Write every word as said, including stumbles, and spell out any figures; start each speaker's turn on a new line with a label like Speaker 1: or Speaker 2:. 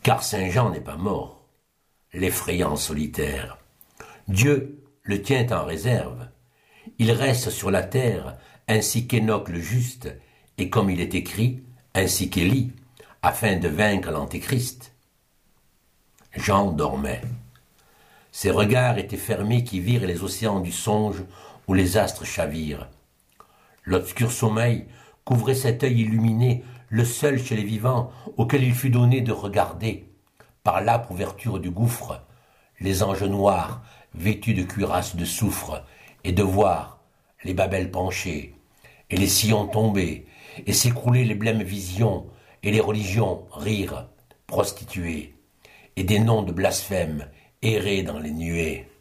Speaker 1: car Saint Jean n'est pas mort, l'effrayant solitaire. Dieu le tient en réserve. Il reste sur la terre, ainsi qu'Enoch le juste, et comme il est écrit, ainsi qu'Élie, afin de vaincre l'Antéchrist. Jean dormait. Ses regards étaient fermés qui virent les océans du songe où les astres chavirent. L'obscur sommeil couvrait cet œil illuminé, le seul chez les vivants auquel il fut donné de regarder, par l'âpre ouverture du gouffre, les anges noirs vêtus de cuirasses de soufre, et de voir les babels penchés, et les sillons tomber, et s'écrouler les blêmes visions, et les religions rire, prostituées, et des noms de blasphème errer dans les nuées.